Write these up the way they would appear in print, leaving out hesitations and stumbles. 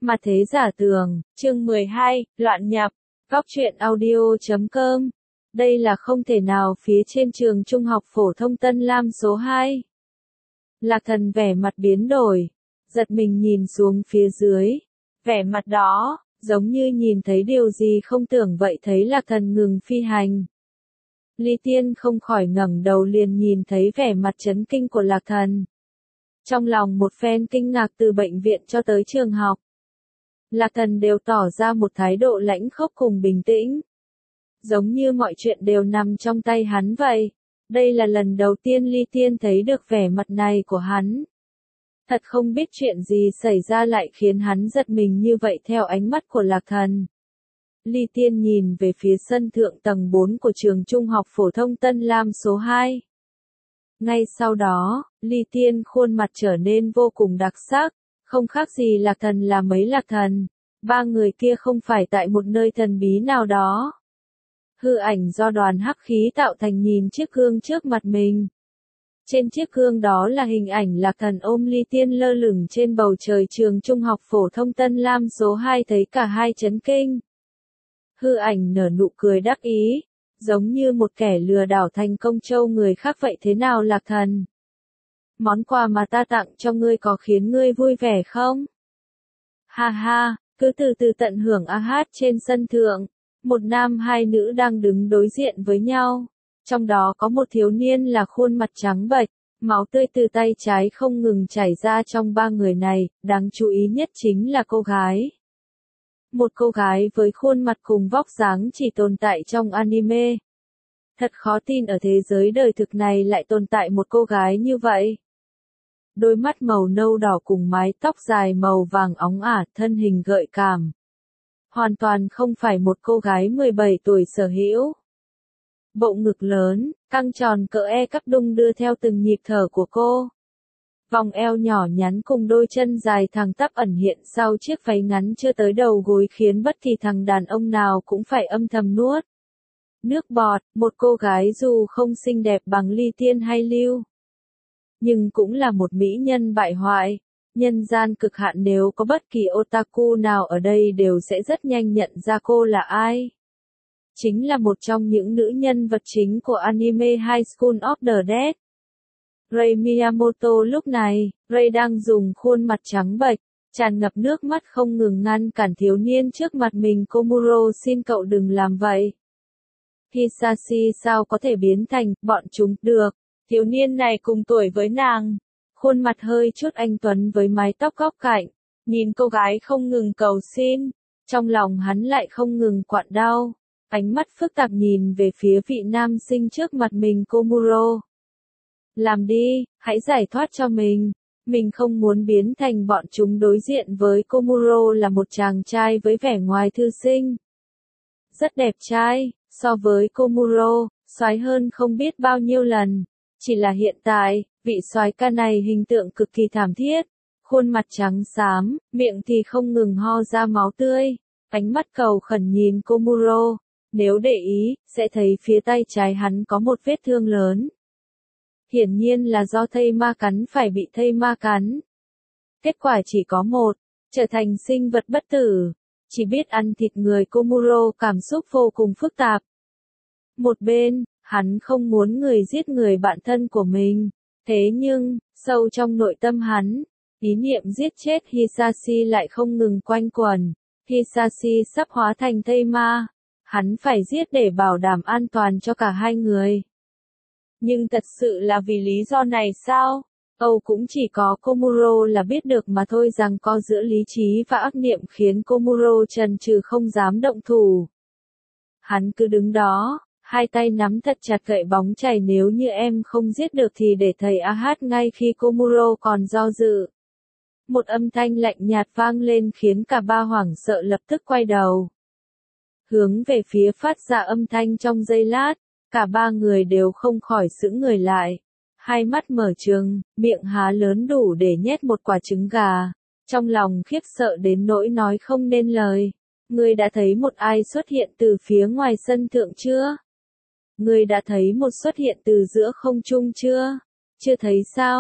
Mặt thế giả tường, chương 12, loạn nhập, góc truyện audio.com. Đây là không thể nào phía trên trường trung học phổ thông Tân Lam số 2. Lạc Thần vẻ mặt biến đổi, giật mình nhìn xuống phía dưới. Vẻ mặt đó, giống như nhìn thấy điều gì không tưởng vậy thấy Lạc Thần ngừng phi hành. Ly Tiên không khỏi ngẩng đầu liền nhìn thấy vẻ mặt chấn kinh của Lạc Thần. Trong lòng một phen kinh ngạc từ bệnh viện cho tới trường học. Lạc Thần đều tỏ ra một thái độ lãnh khốc cùng bình tĩnh. Giống như mọi chuyện đều nằm trong tay hắn vậy. Đây là lần đầu tiên Ly Tiên thấy được vẻ mặt này của hắn. Thật không biết chuyện gì xảy ra lại khiến hắn giật mình như vậy theo ánh mắt của Lạc Thần. Ly Tiên nhìn về phía sân thượng tầng 4 của trường trung học phổ thông Tân Lam số 2. Ngay sau đó, Ly Tiên khuôn mặt trở nên vô cùng đặc sắc, không khác gì Lạc Thần là mấy Lạc Thần. Ba người kia không phải tại một nơi thần bí nào đó. Hư ảnh do đoàn hắc khí tạo thành nhìn chiếc gương trước mặt mình. Trên chiếc gương đó là hình ảnh Lạc Thần ôm Ly Tiên lơ lửng trên bầu trời trường trung học phổ thông Tân Lam số 2 thấy cả hai chấn kinh. Hư ảnh nở nụ cười đắc ý, giống như một kẻ lừa đảo thành công trâu người khác vậy thế nào Lạc Thần? Món quà mà ta tặng cho ngươi có khiến ngươi vui vẻ không? Ha ha, cứ từ từ tận hưởng hát trên sân thượng. Một nam hai nữ đang đứng đối diện với nhau. Trong đó có một thiếu niên là khuôn mặt trắng bệch, máu tươi từ tay trái không ngừng chảy ra trong ba người này, đáng chú ý nhất chính là cô gái. Một cô gái với khuôn mặt cùng vóc dáng chỉ tồn tại trong anime. Thật khó tin ở thế giới đời thực này lại tồn tại một cô gái như vậy. Đôi mắt màu nâu đỏ cùng mái tóc dài màu vàng óng ả, thân hình gợi cảm. Hoàn toàn không phải một cô gái 17 tuổi sở hữu. Bộ ngực lớn, căng tròn cỡ E cắp đung đưa theo từng nhịp thở của cô. Vòng eo nhỏ nhắn cùng đôi chân dài thẳng tắp ẩn hiện sau chiếc váy ngắn chưa tới đầu gối khiến bất kỳ thằng đàn ông nào cũng phải âm thầm nuốt nước bọt. Một cô gái dù không xinh đẹp bằng Ly Tiên hay Lưu, nhưng cũng là một mỹ nhân bại hoại. Nhân gian cực hạn, nếu có bất kỳ otaku nào ở đây đều sẽ rất nhanh nhận ra cô là ai. Chính là một trong những nữ nhân vật chính của anime High School of the Dead. Rei Miyamoto. Lúc này, Rei đang dùng khuôn mặt trắng bệch, tràn ngập nước mắt không ngừng ngăn cản thiếu niên trước mặt mình. Komuro, xin cậu đừng làm vậy. Hisashi sao có thể biến thành bọn chúng được? Thiếu niên này cùng tuổi với nàng. Khuôn mặt hơi chút anh tuấn với mái tóc góc cạnh, nhìn cô gái không ngừng cầu xin, trong lòng hắn lại không ngừng quặn đau, ánh mắt phức tạp nhìn về phía vị nam sinh trước mặt mình. Komuro, làm đi, hãy giải thoát cho mình không muốn biến thành bọn chúng. Đối diện với Komuro là một chàng trai với vẻ ngoài thư sinh, rất đẹp trai, so với Komuro, soái hơn không biết bao nhiêu lần. Chỉ là hiện tại, vị soái ca này hình tượng cực kỳ thảm thiết, khuôn mặt trắng xám, miệng thì không ngừng ho ra máu tươi, ánh mắt cầu khẩn nhìn Komuro, nếu để ý, sẽ thấy phía tay trái hắn có một vết thương lớn. Hiển nhiên là do thây ma cắn, phải bị thây ma cắn. Kết quả chỉ có một, trở thành sinh vật bất tử, chỉ biết ăn thịt người. Komuro cảm xúc vô cùng phức tạp. Một bên, hắn không muốn người giết người bạn thân của mình, thế nhưng, sâu trong nội tâm hắn, ý niệm giết chết Hisashi lại không ngừng quanh quẩn. Hisashi sắp hóa thành thây ma, hắn phải giết để bảo đảm an toàn cho cả hai người. Nhưng thật sự là vì lý do này sao? Âu cũng chỉ có Komuro là biết được mà thôi. Rằng co giữa lý trí và ác niệm khiến Komuro chần chừ không dám động thủ. Hắn cứ đứng đó, hai tay nắm thật chặt gậy bóng chảy. Nếu như em không giết được thì để thầy hát. Ngay khi Komuro còn do dự, một âm thanh lạnh nhạt vang lên khiến cả ba hoảng sợ lập tức quay đầu, hướng về phía phát ra âm thanh. Trong giây lát, cả ba người đều không khỏi sững người lại, hai mắt mở trừng, miệng há lớn đủ để nhét một quả trứng gà, trong lòng khiếp sợ đến nỗi nói không nên lời. Ngươi đã thấy một ai xuất hiện từ phía ngoài sân thượng chưa? Ngươi đã thấy một xuất hiện từ giữa không trung chưa? Chưa thấy sao?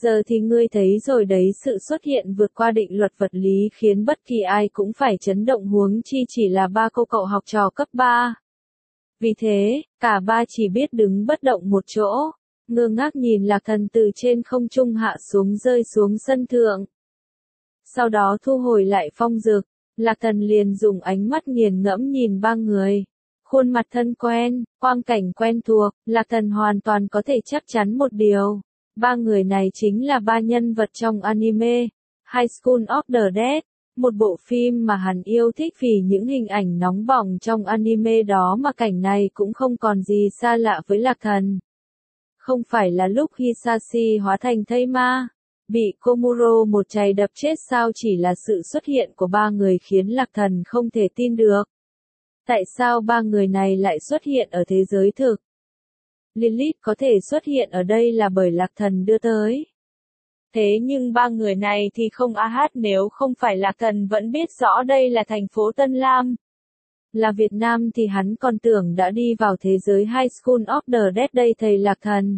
Giờ thì ngươi thấy rồi đấy, sự xuất hiện vượt qua định luật vật lý khiến bất kỳ ai cũng phải chấn động, huống chi chỉ là ba cô cậu học trò cấp 3. Vì thế, cả ba chỉ biết đứng bất động một chỗ, ngơ ngác nhìn Lạc Thần từ trên không trung hạ xuống, rơi xuống sân thượng. Sau đó thu hồi lại phong dực, Lạc Thần liền dùng ánh mắt nghiền ngẫm nhìn ba người. Khuôn mặt thân quen, quang cảnh quen thuộc, Lạc Thần hoàn toàn có thể chắc chắn một điều. Ba người này chính là ba nhân vật trong anime High School of the Dead, một bộ phim mà hắn yêu thích vì những hình ảnh nóng bỏng trong anime đó, mà cảnh này cũng không còn gì xa lạ với Lạc Thần. Không phải là lúc Hisashi hóa thành thây ma, bị Komuro một chày đập chết sao? Chỉ là sự xuất hiện của ba người khiến Lạc Thần không thể tin được. Tại sao ba người này lại xuất hiện ở thế giới thực? Lilith có thể xuất hiện ở đây là bởi Lạc Thần đưa tới. Thế nhưng ba người này thì không nếu không phải Lạc Thần vẫn biết rõ đây là thành phố Tân Lam, là Việt Nam, thì hắn còn tưởng đã đi vào thế giới High School of the Dead. Đây thầy Lạc Thần.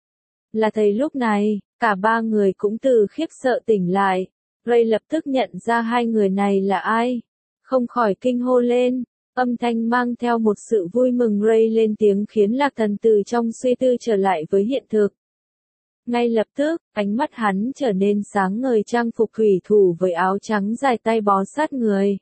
Là thầy. Lúc này, cả ba người cũng từ khiếp sợ tỉnh lại. Ray lập tức nhận ra hai người này là ai. Không khỏi kinh hô lên. Âm thanh mang theo một sự vui mừng. Ray lên tiếng khiến Lạc Thần từ trong suy tư trở lại với hiện thực. Ngay lập tức, ánh mắt hắn trở nên sáng ngời, trang phục thủy thủ với áo trắng dài tay bó sát người.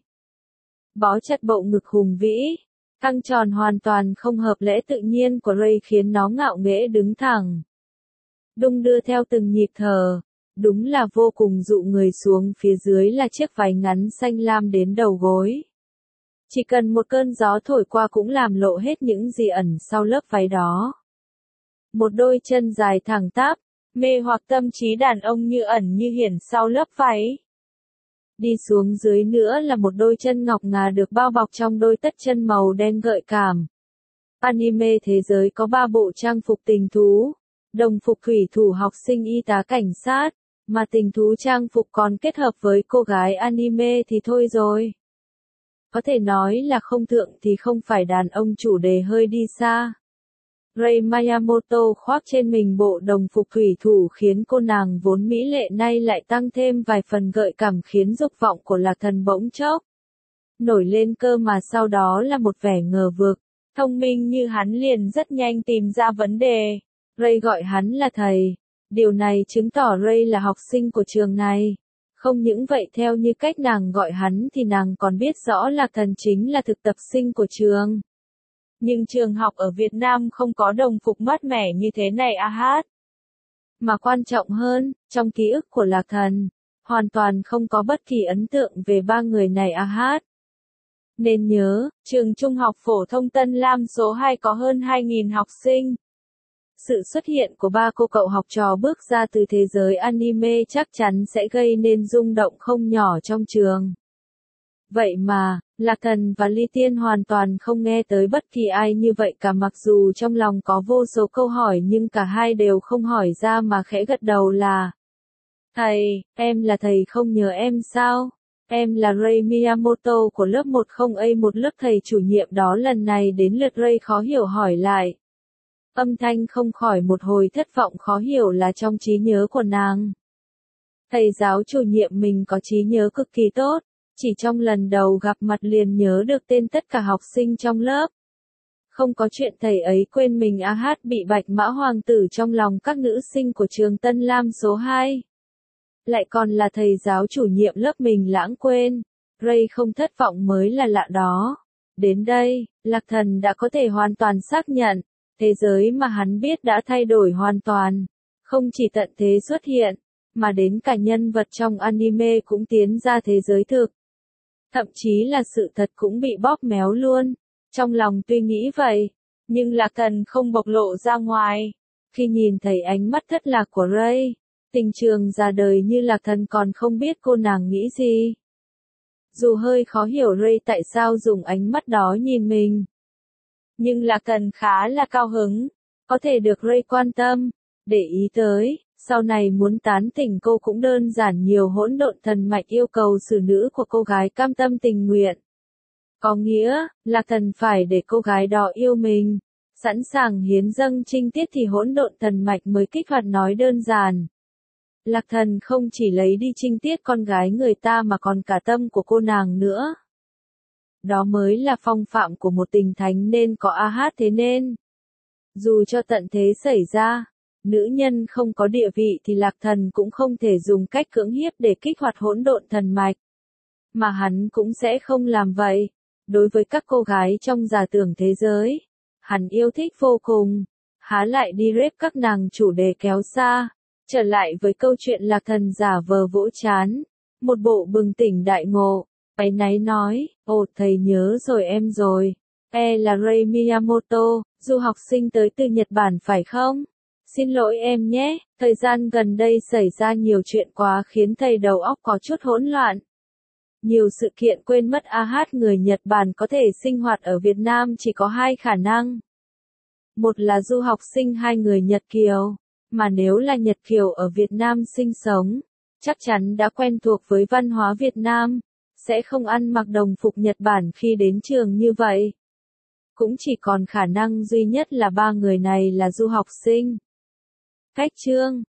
Bó chặt bộ ngực hùng vĩ, căng tròn hoàn toàn không hợp lẽ tự nhiên của Ray khiến nó ngạo nghễ đứng thẳng. Đung đưa theo từng nhịp thở, đúng là vô cùng dụ người. Xuống phía dưới là chiếc váy ngắn xanh lam đến đầu gối. Chỉ cần một cơn gió thổi qua cũng làm lộ hết những gì ẩn sau lớp váy đó. Một đôi chân dài thẳng tắp, mê hoặc tâm trí đàn ông như ẩn như hiển sau lớp váy. Đi xuống dưới nữa là một đôi chân ngọc ngà được bao bọc trong đôi tất chân màu đen gợi cảm. Anime thế giới có 3 bộ trang phục tình thú, đồng phục thủy thủ, học sinh, y tá, cảnh sát, mà tình thú trang phục còn kết hợp với cô gái anime thì thôi rồi. Có thể nói là không thượng thì không phải đàn ông, chủ đề hơi đi xa. Rei Miyamoto khoác trên mình bộ đồng phục thủy thủ khiến cô nàng vốn mỹ lệ nay lại tăng thêm vài phần gợi cảm, khiến dục vọng của Lạc Thần bỗng chốc nổi lên cơ mà sau đó là một vẻ ngờ vực. Thông minh như hắn liền rất nhanh tìm ra vấn đề. Rei gọi hắn là thầy. Điều này chứng tỏ Rei là học sinh của trường này. Không những vậy, theo như cách nàng gọi hắn thì nàng còn biết rõ Lạc Thần chính là thực tập sinh của trường. Nhưng trường học ở Việt Nam không có đồng phục mát mẻ như thế này Mà quan trọng hơn, trong ký ức của Lạc Thần, hoàn toàn không có bất kỳ ấn tượng về ba người này Nên nhớ, trường Trung học phổ thông Tân Lam số 2 có hơn 2.000 học sinh. Sự xuất hiện của ba cô cậu học trò bước ra từ thế giới anime chắc chắn sẽ gây nên rung động không nhỏ trong trường. Vậy mà, Lạc Thần và Ly Tiên hoàn toàn không nghe tới bất kỳ ai như vậy cả, mặc dù trong lòng có vô số câu hỏi nhưng cả hai đều không hỏi ra mà khẽ gật đầu là: Thầy, em là thầy không nhớ em sao? Em là Rei Miyamoto của lớp 10A1, lớp thầy chủ nhiệm đó. Lần này đến lượt Rei khó hiểu hỏi lại. Âm thanh không khỏi một hồi thất vọng, khó hiểu là trong trí nhớ của nàng, thầy giáo chủ nhiệm mình có trí nhớ cực kỳ tốt. Chỉ trong lần đầu gặp mặt liền nhớ được tên tất cả học sinh trong lớp. Không có chuyện thầy ấy quên mình bị Bạch Mã Hoàng tử trong lòng các nữ sinh của trường Tân Lam số 2. Lại còn là thầy giáo chủ nhiệm lớp mình lãng quên. Ray không thất vọng mới là lạ đó. Đến đây, Lạc Thần đã có thể hoàn toàn xác nhận, thế giới mà hắn biết đã thay đổi hoàn toàn. Không chỉ tận thế xuất hiện, mà đến cả nhân vật trong anime cũng tiến ra thế giới thực. Thậm chí là sự thật cũng bị bóp méo luôn. Trong lòng tuy nghĩ vậy, nhưng Lạc Thần không bộc lộ ra ngoài. Khi nhìn thấy ánh mắt thất lạc của Ray, tình trường già đời như Lạc Thần còn không biết cô nàng nghĩ gì. Dù hơi khó hiểu Ray tại sao dùng ánh mắt đó nhìn mình, nhưng Lạc Thần khá là cao hứng, có thể được Ray quan tâm, để ý tới. Sau này muốn tán tỉnh cô cũng đơn giản, nhiều hỗn độn thần mạch yêu cầu xử nữ của cô gái cam tâm tình nguyện. Có nghĩa, Lạc Thần phải để cô gái đó yêu mình, sẵn sàng hiến dâng trinh tiết thì hỗn độn thần mạch mới kích hoạt, nói đơn giản. Lạc Thần không chỉ lấy đi trinh tiết con gái người ta mà còn cả tâm của cô nàng nữa. Đó mới là phong phạm của một tình thánh nên có a hát thế nên. Dù cho tận thế xảy ra, nữ nhân không có địa vị thì Lạc Thần cũng không thể dùng cách cưỡng hiếp để kích hoạt hỗn độn thần mạch. Mà hắn cũng sẽ không làm vậy. Đối với các cô gái trong giả tưởng thế giới, hắn yêu thích vô cùng. Há lại đi rep các nàng chủ đề kéo xa. Trở lại với câu chuyện Lạc Thần giả vờ vỗ chán. Một bộ bừng tỉnh đại ngộ. Áy náy nói, ồ thầy nhớ rồi em rồi. Là Rei Miyamoto, du học sinh tới từ Nhật Bản phải không? Xin lỗi em nhé, thời gian gần đây xảy ra nhiều chuyện quá khiến thầy đầu óc có chút hỗn loạn. Nhiều sự kiện quên mất a hát người Nhật Bản có thể sinh hoạt ở Việt Nam chỉ có hai khả năng. Một là du học sinh hai người Nhật Kiều, mà nếu là Nhật Kiều ở Việt Nam sinh sống, chắc chắn đã quen thuộc với văn hóa Việt Nam, sẽ không ăn mặc đồng phục Nhật Bản khi đến trường như vậy. Cũng chỉ còn khả năng duy nhất là ba người này là du học sinh. Cách chương